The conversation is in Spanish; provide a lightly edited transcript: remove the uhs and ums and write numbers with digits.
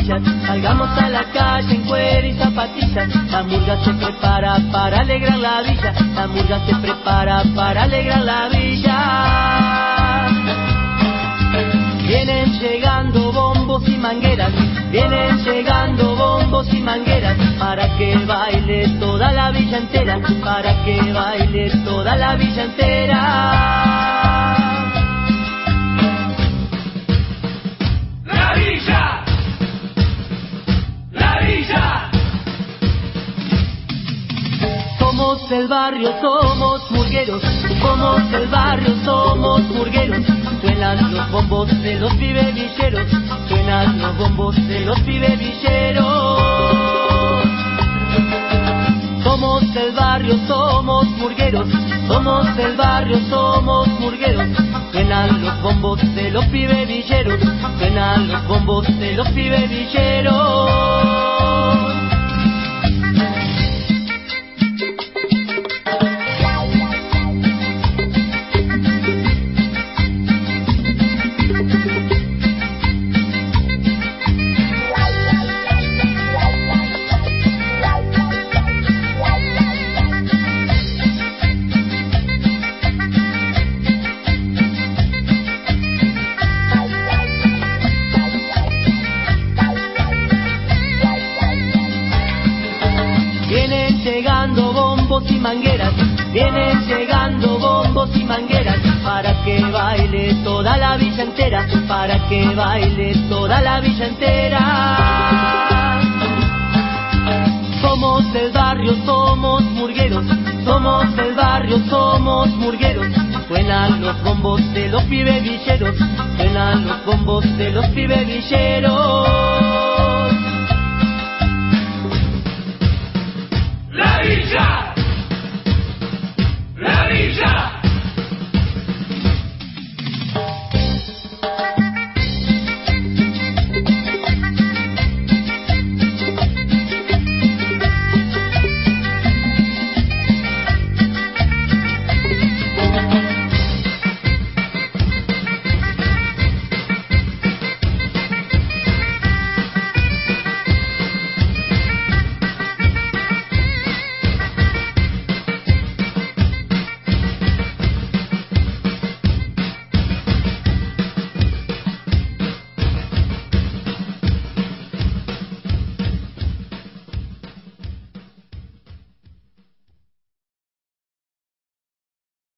zapatillas, salgamos a la calle en cuero y zapatillas. La murga se prepara para alegrar la villa, la murga se prepara para alegrar la villa. Vienen llegando bombos y mangueras, vienen llegando bombos y mangueras, para que baile toda la villa entera, para que baile toda la villa entera. La villa, la villa. Somos el barrio, somos murgueros, somos el barrio, somos murgueros. Suenan los bombos de los pibes villeros, suenan los bombos de los pibes villeros. Somos el barrio, somos murgueros, somos el barrio, somos murgueros. Suenan los bombos de los pibes villeros, suenan los bombos de los pibes villeros. Y mangueras, vienen llegando bombos y mangueras, para que baile toda la villa entera, para que baile toda la villa entera. Somos el barrio, somos murgueros, somos el barrio, somos murgueros. Suenan los bombos de los pibes villeros, suenan los bombos de los pibes villeros. La villa, la villa.